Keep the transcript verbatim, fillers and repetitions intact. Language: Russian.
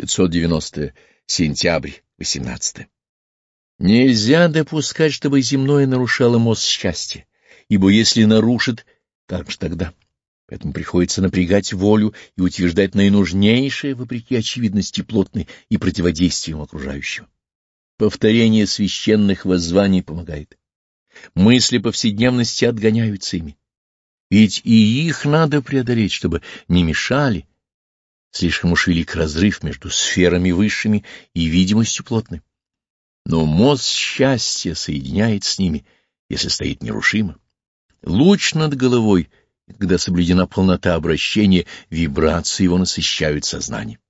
пятьсот девяностое. Сентябрь, восемнадцатое. Нельзя допускать, чтобы земное нарушало мост счастья, ибо если нарушит, как же тогда? Поэтому приходится напрягать волю и утверждать наинужнейшее, вопреки очевидности плотной и противодействием окружающего. Повторение священных воззваний помогает. Мысли повседневности отгоняются ими. Ведь и их надо преодолеть, чтобы не мешали. Слишком уж велик разрыв между сферами высшими и видимостью плотной. Но мост счастья соединяет с ними, если стоит нерушимо. Луч над головой, когда соблюдена полнота обращения, вибрации его насыщают сознание.